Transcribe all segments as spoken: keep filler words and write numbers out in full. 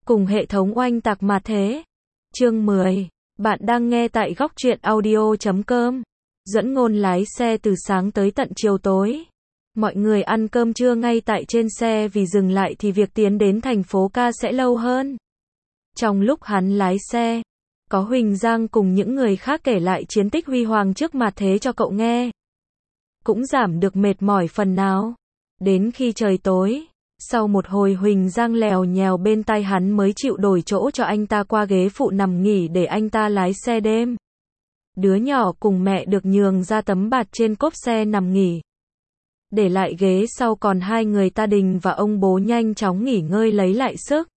cùng hệ thống oanh tạc mà thế. Chương mười. Bạn đang nghe tại góc truyện audio chấm com. Duẫn Ngôn lái xe từ sáng tới tận chiều tối. Mọi người ăn cơm trưa ngay tại trên xe vì dừng lại thì việc tiến đến thành phố ca sẽ lâu hơn. Trong lúc hắn lái xe, có Huỳnh Giang cùng những người khác kể lại chiến tích huy hoàng trước mặt thế cho cậu nghe. Cũng giảm được mệt mỏi phần nào. Đến khi trời tối, sau một hồi Huỳnh Giang lèo nhèo bên tai hắn mới chịu đổi chỗ cho anh ta qua ghế phụ nằm nghỉ để anh ta lái xe đêm. Đứa nhỏ cùng mẹ được nhường ra tấm bạt trên cốp xe nằm nghỉ. Để lại ghế sau còn hai người Ta Đình và ông bố nhanh chóng nghỉ ngơi lấy lại sức.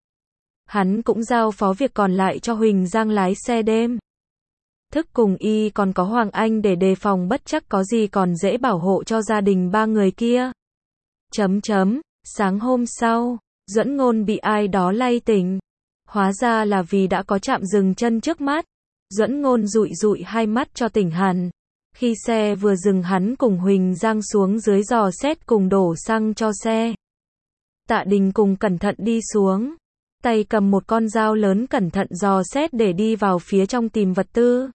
Hắn cũng giao phó việc còn lại cho Huỳnh Giang lái xe đêm. Thức cùng y còn có Hoàng Anh để đề phòng bất chắc có gì còn dễ bảo hộ cho gia đình ba người kia. Chấm chấm, sáng hôm sau, Duẫn Ngôn bị ai đó lay tỉnh. Hóa ra là vì đã có trạm dừng chân trước mắt. Duẫn Ngôn dụi dụi hai mắt cho tỉnh hẳn. Khi xe vừa dừng hắn cùng Huỳnh Giang xuống dưới dò xét cùng đổ xăng cho xe. Tạ Đình cùng cẩn thận đi xuống. Tay cầm một con dao lớn cẩn thận dò xét để đi vào phía trong tìm vật tư.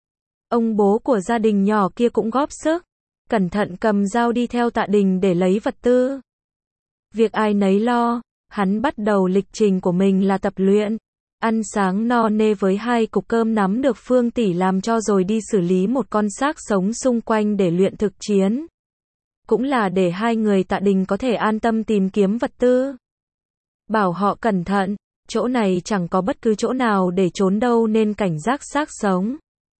Ông bố của gia đình nhỏ kia cũng góp sức. Cẩn thận cầm dao đi theo Tạ Đình để lấy vật tư. Việc ai nấy lo, hắn bắt đầu lịch trình của mình là tập luyện. Ăn sáng no nê với hai cục cơm nắm được Phương tỷ làm cho rồi đi xử lý một con xác sống xung quanh để luyện thực chiến. Cũng là để hai người Tạ Đình có thể an tâm tìm kiếm vật tư. Bảo họ cẩn thận, chỗ này chẳng có bất cứ chỗ nào để trốn đâu nên cảnh giác xác sống.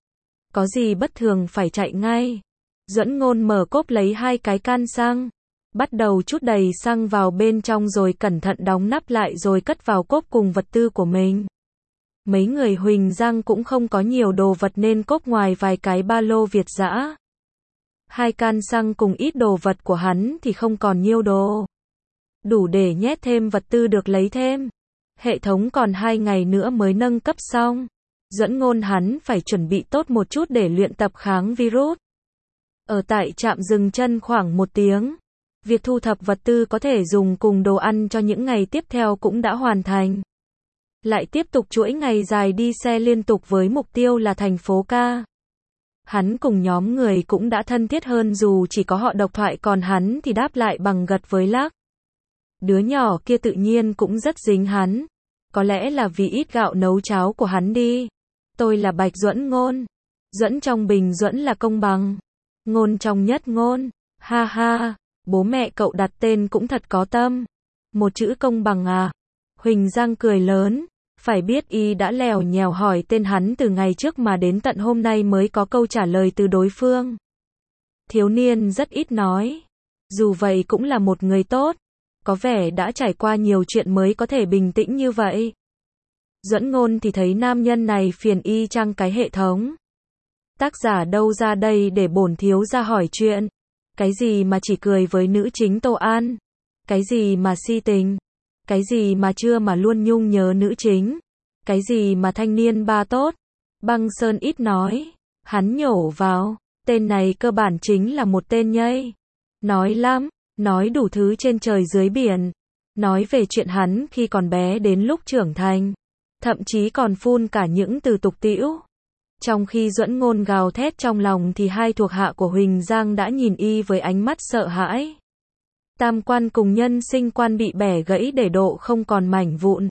Có gì bất thường phải chạy ngay. Duẫn Ngôn mở cốp lấy hai cái can xăng. Bắt đầu trút đầy xăng vào bên trong rồi cẩn thận đóng nắp lại rồi cất vào cốp cùng vật tư của mình. Mấy người Huỳnh Giang cũng không có nhiều đồ vật nên cốp ngoài vài cái ba lô Việt dã. Hai can xăng cùng ít đồ vật của hắn thì không còn nhiêu đồ. Đủ để nhét thêm vật tư được lấy thêm. Hệ thống còn hai ngày nữa mới nâng cấp xong. Duẫn Ngôn hắn phải chuẩn bị tốt một chút để luyện tập kháng virus. Ở tại trạm dừng chân khoảng một tiếng. Việc thu thập vật tư có thể dùng cùng đồ ăn cho những ngày tiếp theo cũng đã hoàn thành. Lại tiếp tục chuỗi ngày dài đi xe liên tục với mục tiêu là thành phố ca. Hắn cùng nhóm người cũng đã thân thiết hơn dù chỉ có họ độc thoại còn hắn thì đáp lại bằng gật với lắc. Đứa nhỏ kia tự nhiên cũng rất dính hắn. Có lẽ là vì ít gạo nấu cháo của hắn đi. Tôi là Bạch Duẫn Ngôn. Duẫn trong bình Duẫn là công bằng. Ngôn trong nhất ngôn. Ha ha, bố mẹ cậu đặt tên cũng thật có tâm. Một chữ công bằng à? Huỳnh Giang cười lớn. Phải biết y đã lèo nhèo hỏi tên hắn từ ngày trước mà đến tận hôm nay mới có câu trả lời từ đối phương. Thiếu niên rất ít nói. Dù vậy cũng là một người tốt. Có vẻ đã trải qua nhiều chuyện mới có thể bình tĩnh như vậy. Duẫn Ngôn thì thấy nam nhân này phiền y chang cái hệ thống. Tác giả đâu ra đây để bổn thiếu ra hỏi chuyện. Cái gì mà chỉ cười với nữ chính Tô An. Cái gì mà si tình. Cái gì mà chưa mà luôn nhung nhớ nữ chính. Cái gì mà thanh niên ba tốt. Băng Sơn ít nói. Hắn nhổ vào. Tên này cơ bản chính là một tên nhây. Nói lắm. Nói đủ thứ trên trời dưới biển. Nói về chuyện hắn khi còn bé đến lúc trưởng thành. Thậm chí còn phun cả những từ tục tĩu. Trong khi Duẫn Ngôn gào thét trong lòng thì hai thuộc hạ của Huỳnh Giang đã nhìn y với ánh mắt sợ hãi. Tam quan cùng nhân sinh quan bị bẻ gãy để độ không còn mảnh vụn.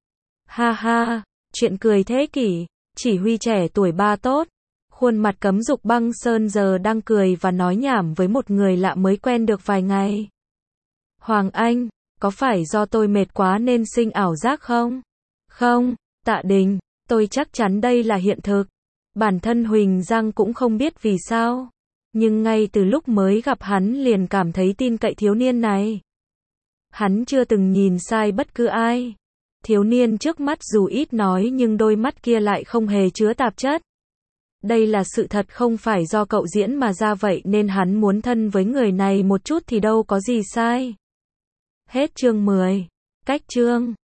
Ha ha, chuyện cười thế kỷ, chỉ huy trẻ tuổi ba tốt. Khuôn mặt cấm dục Băng Sơn giờ đang cười và nói nhảm với một người lạ mới quen được vài ngày. Hoàng Anh, có phải do tôi mệt quá nên sinh ảo giác không? Không, Tạ Đình, tôi chắc chắn đây là hiện thực. Bản thân Huỳnh Giang cũng không biết vì sao. Nhưng ngay từ lúc mới gặp hắn liền cảm thấy tin cậy thiếu niên này. Hắn chưa từng nhìn sai bất cứ ai. Thiếu niên trước mắt dù ít nói nhưng đôi mắt kia lại không hề chứa tạp chất. Đây là sự thật không phải do cậu diễn mà ra vậy nên hắn muốn thân với người này một chút thì đâu có gì sai. Hết chương mười. Cách chương